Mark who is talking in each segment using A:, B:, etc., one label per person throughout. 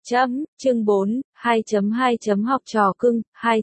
A: Chương 4, 2.2. Học trò cưng,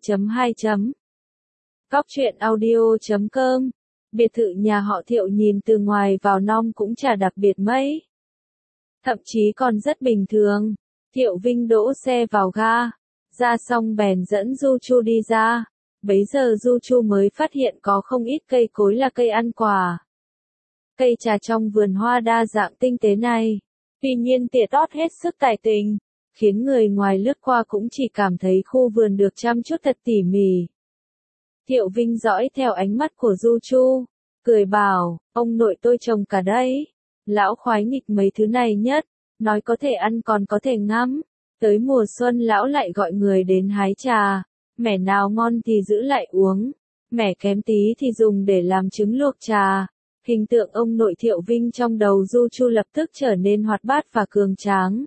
A: 2.2. Góc truyện audio.com. Biệt thự nhà họ Thiệu nhìn từ ngoài vào trong cũng chả đặc biệt mấy. Thậm chí còn rất bình thường. Thiệu Vinh đỗ xe vào ga. Ra xong bèn dẫn Du Chu đi ra. Bấy giờ Du Chu mới phát hiện có không ít cây cối là cây ăn quả. Cây trà trong vườn hoa đa dạng tinh tế này. Tuy nhiên tỉa tót hết sức tài tình, khiến người ngoài lướt qua cũng chỉ cảm thấy khu vườn được chăm chút thật tỉ mỉ. Thiệu Vinh dõi theo ánh mắt của Du Chu, cười bảo, ông nội tôi trồng cả đấy. Lão khoái nghịch mấy thứ này nhất, nói có thể ăn còn có thể ngắm. Tới mùa xuân lão lại gọi người đến hái trà, mẻ nào ngon thì giữ lại uống, mẻ kém tí thì dùng để làm trứng luộc trà. Hình tượng ông nội Thiệu Vinh trong đầu Du Chu lập tức trở nên hoạt bát và cường tráng.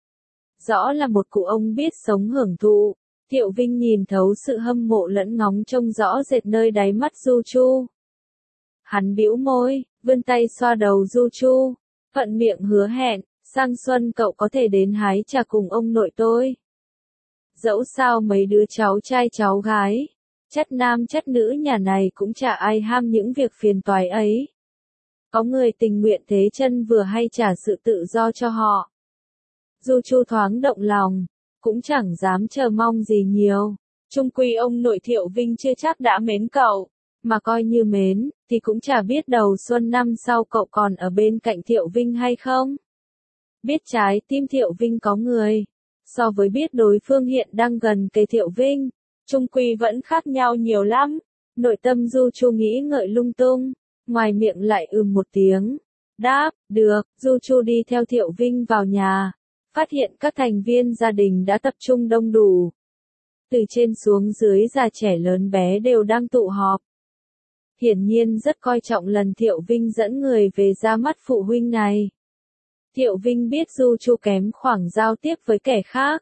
A: Rõ là một cụ ông biết sống hưởng thụ. Thiệu Vinh nhìn thấu sự hâm mộ lẫn ngóng trông rõ rệt nơi đáy mắt Du Chu. Hắn bĩu môi, vươn tay xoa đầu Du Chu, thuận miệng hứa hẹn, sang xuân cậu có thể đến hái trà cùng ông nội tôi. Dẫu sao mấy đứa cháu trai cháu gái, chất nam chất nữ nhà này cũng chả ai ham những việc phiền toái ấy. Có người tình nguyện thế chân vừa hay trả sự tự do cho họ. Du Chu thoáng động lòng, cũng chẳng dám chờ mong gì nhiều. Chung quy ông nội Thiệu Vinh chưa chắc đã mến cậu, mà coi như mến, thì cũng chả biết đầu xuân năm sau cậu còn ở bên cạnh Thiệu Vinh hay không. Biết trái tim Thiệu Vinh có người, so với biết đối phương hiện đang gần kề Thiệu Vinh, chung quy vẫn khác nhau nhiều lắm. Nội tâm Du Chu nghĩ ngợi lung tung, ngoài miệng lại một tiếng. Đáp, được. Du Chu đi theo Thiệu Vinh vào nhà, phát hiện các thành viên gia đình đã tập trung đông đủ. Từ trên xuống dưới già trẻ lớn bé đều đang tụ họp. Hiển nhiên rất coi trọng lần Thiệu Vinh dẫn người về ra mắt phụ huynh này. Thiệu Vinh biết Du Chu kém khoảng giao tiếp với kẻ khác,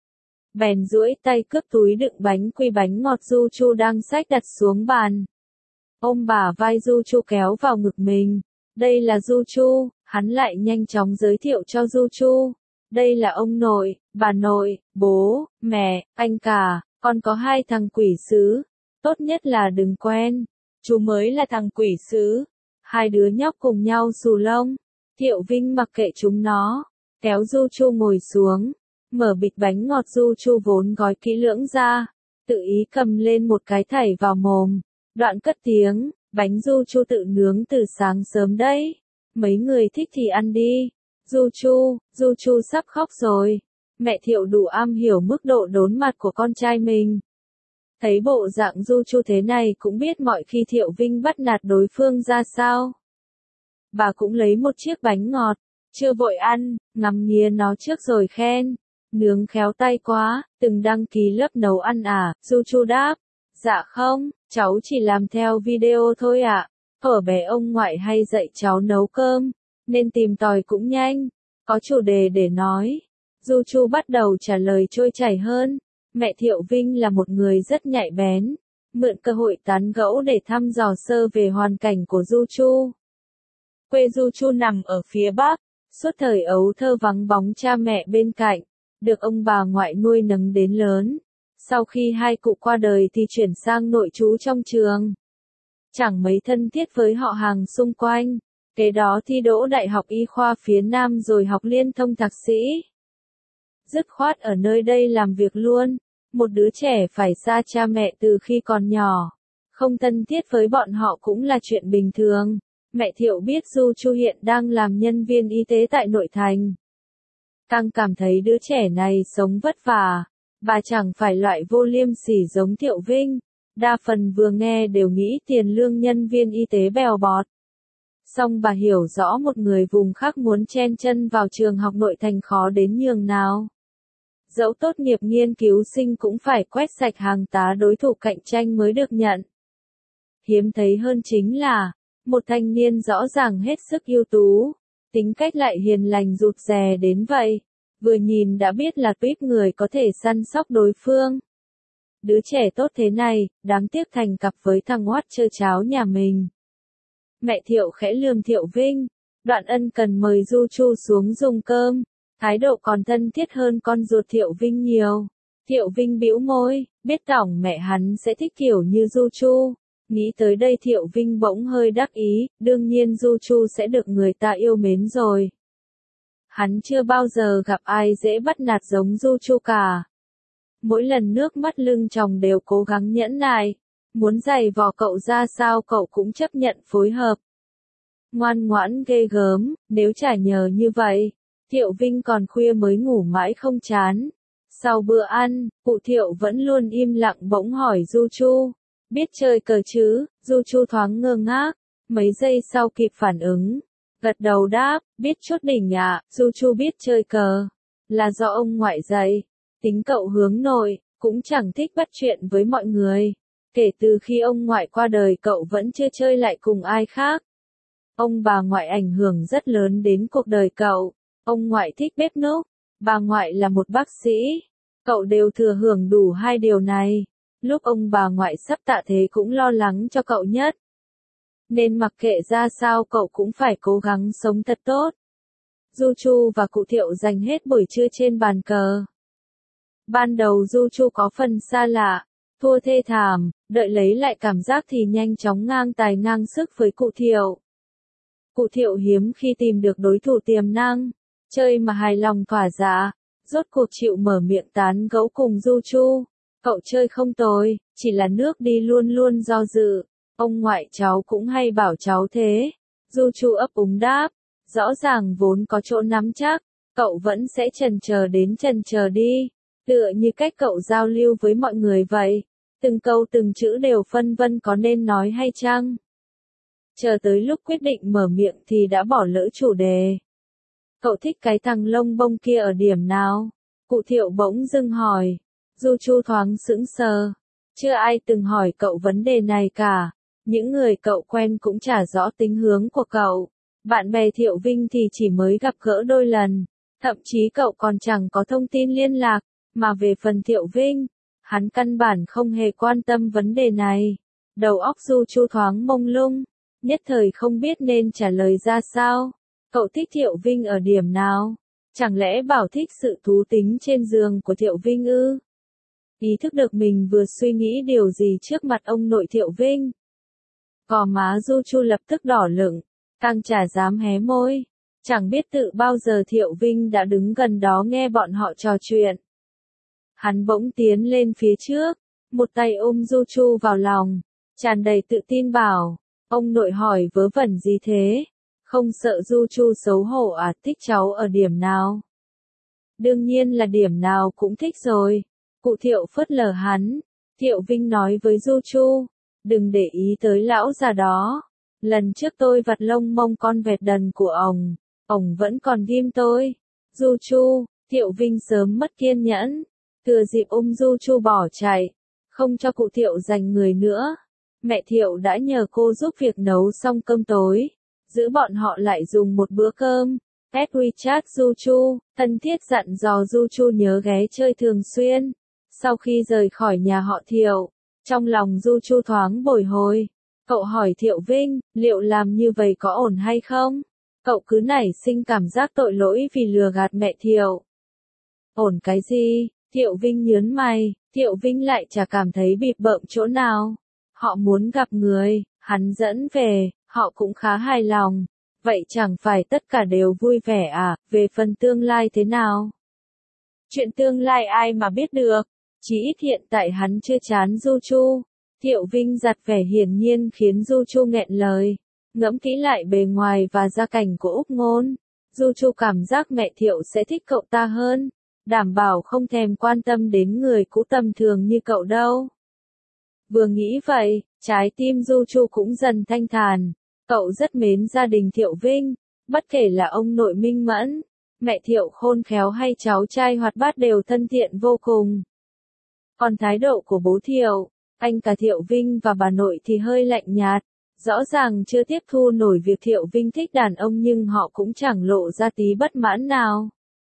A: bèn duỗi tay cướp túi đựng bánh quy bánh ngọt Du Chu đang xách đặt xuống bàn. Ôm bả vai Du Chu kéo vào ngực mình. Đây là Du Chu, hắn lại nhanh chóng giới thiệu cho Du Chu. Đây là ông nội, bà nội, bố, mẹ, anh cả, còn có 2 thằng quỷ sứ. Tốt nhất là đừng quen. Chú mới là thằng quỷ sứ. 2 đứa nhóc cùng nhau xù lông. Thiệu Vinh mặc kệ chúng nó, kéo Du Chu ngồi xuống, mở bịch bánh ngọt Du Chu vốn gói kỹ lưỡng ra, tự ý cầm lên một cái thảy vào mồm, đoạn cất tiếng, bánh Du Chu tự nướng từ sáng sớm đấy, mấy người thích thì ăn đi. Du Chu sắp khóc rồi. Mẹ Thiệu đủ am hiểu mức độ đốn mặt của con trai mình. Thấy bộ dạng Du Chu thế này cũng biết mọi khi Thiệu Vinh bắt nạt đối phương ra sao. Bà cũng lấy một chiếc bánh ngọt, chưa vội ăn, ngắm nghía nó trước rồi khen. Nướng khéo tay quá, từng đăng ký lớp nấu ăn à? Du Chu đáp. Dạ không, cháu chỉ làm theo video thôi ạ. Ở bé ông ngoại hay dạy cháu nấu cơm, nên tìm tòi cũng nhanh, có chủ đề để nói. Du Chu bắt đầu trả lời trôi chảy hơn. Mẹ Thiệu Vinh là một người rất nhạy bén, mượn cơ hội tán gẫu để thăm dò sơ về hoàn cảnh của Du Chu. Quê Du Chu nằm ở phía Bắc, suốt thời ấu thơ vắng bóng cha mẹ bên cạnh, được ông bà ngoại nuôi nấng đến lớn. Sau khi 2 cụ qua đời thì chuyển sang nội trú trong trường. Chẳng mấy thân thiết với họ hàng xung quanh. Kế đó thi đỗ Đại học Y khoa phía Nam rồi học liên thông thạc sĩ. Dứt khoát ở nơi đây làm việc luôn. Một đứa trẻ phải xa cha mẹ từ khi còn nhỏ, không thân thiết với bọn họ cũng là chuyện bình thường. Mẹ Thiệu biết Du Chu hiện đang làm nhân viên y tế tại nội thành, càng cảm thấy đứa trẻ này sống vất vả. Bà chẳng phải loại vô liêm sỉ giống Thiệu Vinh, đa phần vừa nghe đều nghĩ tiền lương nhân viên y tế bèo bọt. Song bà hiểu rõ một người vùng khác muốn chen chân vào trường học nội thành khó đến nhường nào. Dẫu tốt nghiệp nghiên cứu sinh cũng phải quét sạch hàng tá đối thủ cạnh tranh mới được nhận. Hiếm thấy hơn chính là, một thanh niên rõ ràng hết sức ưu tú, tính cách lại hiền lành rụt rè đến vậy. Vừa nhìn đã biết là tuýp người có thể săn sóc đối phương. Đứa trẻ tốt thế này, đáng tiếc thành cặp với thằng oát trơ cháo nhà mình. Mẹ Thiệu khẽ lườm Thiệu Vinh, đoạn ân cần mời Du Chu xuống dùng cơm. thái độ còn thân thiết hơn con ruột Thiệu Vinh nhiều. Thiệu Vinh bĩu môi, biết tổng mẹ hắn sẽ thích kiểu như Du Chu. Nghĩ tới đây Thiệu Vinh bỗng hơi đắc ý, đương nhiên Du Chu sẽ được người ta yêu mến rồi. Hắn chưa bao giờ gặp ai dễ bắt nạt giống Du Chu cả. Mỗi lần nước mắt lưng tròng đều cố gắng nhẫn nại, muốn giày vò cậu ra sao cậu cũng chấp nhận phối hợp. Ngoan ngoãn ghê gớm, nếu chả nhờ như vậy, Thiệu Vinh còn khuya mới ngủ mãi không chán. Sau bữa ăn, cụ Thiệu vẫn luôn im lặng bỗng hỏi Du Chu, biết chơi cờ chứ? Du Chu thoáng ngơ ngác, mấy giây sau kịp phản ứng, gật đầu đáp, biết chút đỉnh ạ. Du Chu biết chơi cờ, là do ông ngoại dạy, tính cậu hướng nội, cũng chẳng thích bắt chuyện với mọi người. Kể từ khi ông ngoại qua đời cậu vẫn chưa chơi lại cùng ai khác. Ông bà ngoại ảnh hưởng rất lớn đến cuộc đời cậu. Ông ngoại thích bếp núc, bà ngoại là một bác sĩ. Cậu đều thừa hưởng đủ hai điều này. Lúc ông bà ngoại sắp tạ thế cũng lo lắng cho cậu nhất. Nên mặc kệ ra sao cậu cũng phải cố gắng sống thật tốt. Du Chu và cụ Thiệu dành hết buổi trưa trên bàn cờ. Ban đầu Du Chu có phần xa lạ, thua thê thảm, đợi lấy lại cảm giác thì nhanh chóng ngang tài ngang sức với cụ Thiệu. Cụ Thiệu hiếm khi tìm được đối thủ tiềm năng, chơi mà hài lòng thỏa dạ, rốt cuộc chịu mở miệng tán gẫu cùng Du Chu. Cậu chơi không tồi, chỉ là nước đi luôn luôn do dự. Ông ngoại cháu cũng hay bảo cháu thế. Du Chu ấp úng đáp, rõ ràng vốn có chỗ nắm chắc, cậu vẫn sẽ chần chờ đến chần chờ đi. Tựa như cách cậu giao lưu với mọi người vậy, từng câu từng chữ đều phân vân có nên nói hay chăng. Chờ tới lúc quyết định mở miệng thì đã bỏ lỡ chủ đề. Cậu thích cái thằng lông bông kia ở điểm nào? Cụ Thiệu bỗng dưng hỏi. Du Chu thoáng sững sờ. Chưa ai từng hỏi cậu vấn đề này cả. Những người cậu quen cũng chả rõ tính hướng của cậu. Bạn bè Thiệu Vinh thì chỉ mới gặp gỡ đôi lần. Thậm chí cậu còn chẳng có thông tin liên lạc. Mà về phần Thiệu Vinh, hắn căn bản không hề quan tâm vấn đề này. Đầu óc Du Chu thoáng mông lung. Nhất thời không biết nên trả lời ra sao. Cậu thích Thiệu Vinh ở điểm nào? Chẳng lẽ bảo thích sự thú tính trên giường của Thiệu Vinh ư? Ý thức được mình vừa suy nghĩ điều gì trước mặt ông nội Thiệu Vinh. Gò má Du Chu lập tức đỏ lửng, càng chả dám hé môi. Chẳng biết tự bao giờ Thiệu Vinh đã đứng gần đó nghe bọn họ trò chuyện. Hắn bỗng tiến lên phía trước, một tay ôm Du Chu vào lòng, tràn đầy tự tin bảo, ông nội hỏi vớ vẩn gì thế? Không sợ Du Chu xấu hổ à? Thích cháu ở điểm nào? Đương nhiên là điểm nào cũng thích rồi. Cụ Thiệu phớt lờ hắn. Thiệu Vinh nói với Du Chu, đừng để ý tới lão già đó. Lần trước tôi vặt lông mông con vẹt đần của ông vẫn còn ghim tôi. Du Chu, Thiệu Vinh sớm mất kiên nhẫn, thừa dịp Du Chu bỏ chạy, không cho cụ Thiệu giành người nữa. Mẹ Thiệu đã nhờ cô giúp việc nấu xong cơm tối, giữ bọn họ lại dùng một bữa cơm. Add WeChat Du Chu, thân thiết dặn dò Du Chu nhớ ghé chơi thường xuyên. Sau khi rời khỏi nhà họ Thiệu, trong lòng Du Chu thoáng bồi hồi. Cậu hỏi Thiệu Vinh, liệu làm như vậy có ổn hay không? Cậu cứ nảy sinh cảm giác tội lỗi vì lừa gạt mẹ Thiệu. Ổn cái gì? Thiệu Vinh nhớn mày, Thiệu Vinh lại chả cảm thấy bịp bợm chỗ nào. Họ muốn gặp người, hắn dẫn về, họ cũng khá hài lòng. Vậy chẳng phải tất cả đều vui vẻ à? Về phần tương lai thế nào? Chuyện tương lai ai mà biết được, chỉ ít hiện tại hắn chưa chán Du Chu. Thiệu Vinh giặt vẻ hiển nhiên khiến Du Chu nghẹn lời. Ngẫm kỹ lại bề ngoài và gia cảnh của Úc Ngôn, Du Chu cảm giác mẹ Thiệu sẽ thích cậu ta hơn. Đảm bảo không thèm quan tâm đến người cũ tầm thường như cậu đâu. Vừa nghĩ vậy, trái tim Du Chu cũng dần thanh thản. Cậu rất mến gia đình Thiệu Vinh, bất kể là ông nội minh mẫn, mẹ Thiệu khôn khéo hay cháu trai hoạt bát đều thân thiện vô cùng. Còn thái độ của bố Thiệu, anh cả Thiệu Vinh và bà nội thì hơi lạnh nhạt, rõ ràng chưa tiếp thu nổi việc Thiệu Vinh thích đàn ông nhưng họ cũng chẳng lộ ra tí bất mãn nào.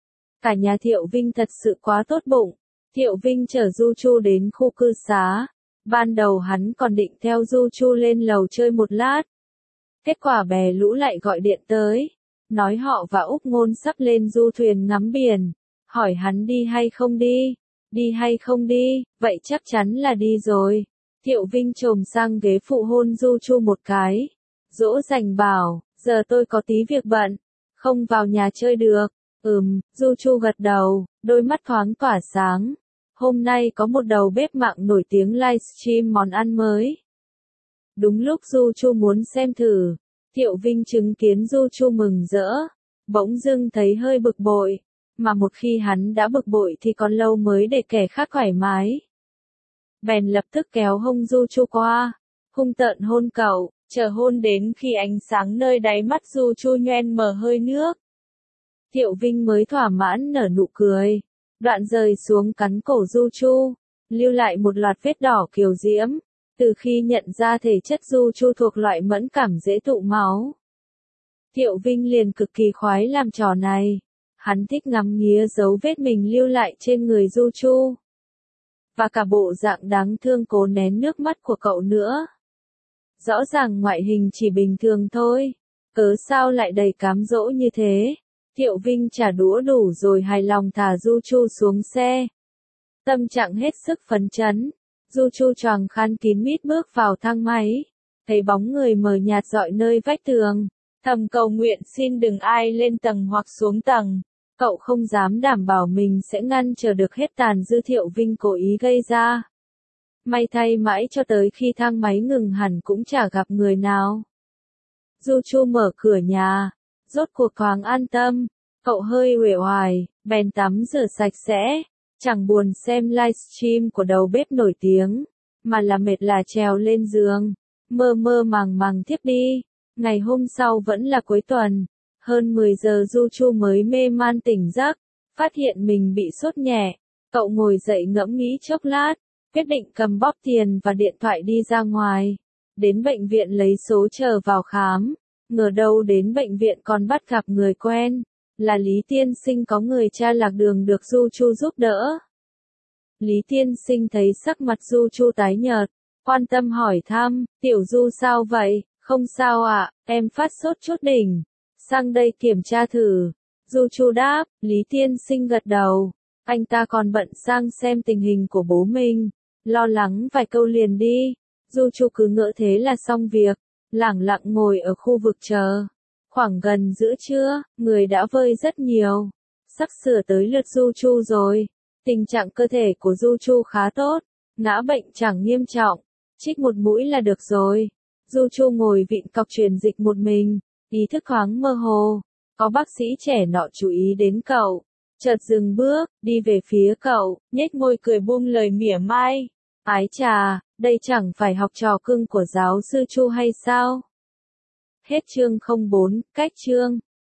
A: Cả nhà Thiệu Vinh thật sự quá tốt bụng. Thiệu Vinh chở Du Chu đến khu cư xá. Ban đầu hắn còn định theo Du Chu lên lầu chơi một lát. Kết quả bè lũ lại gọi điện tới. nói họ và Úc Ngôn sắp lên du thuyền ngắm biển, hỏi hắn đi hay không đi, đi hay không đi, vậy chắc chắn là đi rồi. Thiệu Vinh chồm sang ghế phụ hôn Du Chu một cái, dỗ dành bảo, giờ tôi có tí việc bận, không vào nhà chơi được. Du Chu gật đầu, đôi mắt thoáng tỏa sáng. Hôm nay có một đầu bếp mạng nổi tiếng livestream món ăn mới. Đúng lúc Du Chu muốn xem thử, Thiệu Vinh chứng kiến Du Chu mừng rỡ, bỗng dưng thấy hơi bực bội, mà một khi hắn đã bực bội thì còn lâu mới để kẻ khác thoải mái. Bèn lập tức kéo hông Du Chu qua, hung tợn hôn cậu, chờ hôn đến khi ánh sáng nơi đáy mắt Du Chu nhoen mờ hơi nước. Thiệu Vinh mới thỏa mãn nở nụ cười, đoạn rời xuống cắn cổ Du Chu, lưu lại một loạt vết đỏ kiều diễm. Từ khi nhận ra thể chất Du Chu thuộc loại mẫn cảm dễ tụ máu, Thiệu Vinh liền cực kỳ khoái làm trò này. Hắn thích ngắm nghía dấu vết mình lưu lại trên người Du Chu. Và cả bộ dạng đáng thương cố nén nước mắt của cậu nữa. Rõ ràng ngoại hình chỉ bình thường thôi, cớ sao lại đầy cám dỗ như thế. Thiệu Vinh trả đũa đủ rồi hài lòng thả Du Chu xuống xe. Tâm trạng hết sức phấn chấn. Du Chu choàng khăn kín mít bước vào thang máy, thấy bóng người mờ nhạt rọi nơi vách tường, thầm cầu nguyện xin đừng ai lên tầng hoặc xuống tầng. Cậu không dám đảm bảo mình sẽ ngăn chờ được hết tàn dư Thiệu Vinh cố ý gây ra. May thay mãi cho tới khi thang máy ngừng hẳn cũng chả gặp người nào. Du Chu mở cửa nhà, rốt cuộc thoáng an tâm, cậu hơi uể oải, bèn tắm rửa sạch sẽ. Chẳng buồn xem livestream của đầu bếp nổi tiếng, mà là mệt là trèo lên giường, mơ mơ màng màng thiếp đi. Ngày hôm sau vẫn là cuối tuần, hơn 10 giờ Du Chu mới mê man tỉnh giấc, phát hiện mình bị sốt nhẹ. Cậu ngồi dậy ngẫm nghĩ chốc lát, quyết định cầm bóp tiền và điện thoại đi ra ngoài, đến bệnh viện lấy số chờ vào khám. Ngờ đâu đến bệnh viện còn bắt gặp người quen. Là Lý Tiên Sinh có người cha lạc đường được Du Chu giúp đỡ. Lý Tiên Sinh thấy sắc mặt Du Chu tái nhợt, quan tâm hỏi thăm, tiểu Du sao vậy, không sao ạ, em phát sốt chút đỉnh, sang đây kiểm tra thử. Du Chu đáp, Lý Tiên Sinh gật đầu, anh ta còn bận sang xem tình hình của bố mình, lo lắng vài câu liền đi. Du Chu cứ ngỡ thế là xong việc, lẳng lặng ngồi ở khu vực chờ. Khoảng gần giữa trưa, người đã vơi rất nhiều. Sắp sửa tới lượt Du Chu rồi. Tình trạng cơ thể của Du Chu khá tốt, ngã bệnh chẳng nghiêm trọng, trích một mũi là được rồi. Du Chu ngồi vịn cọc truyền dịch một mình, ý thức thoáng mơ hồ. Có bác sĩ trẻ nọ chú ý đến cậu, chợt dừng bước, đi về phía cậu, nhếch môi cười buông lời mỉa mai. Ái chà, đây chẳng phải học trò cưng của giáo sư Chu hay sao? Hết chương 04, cách chương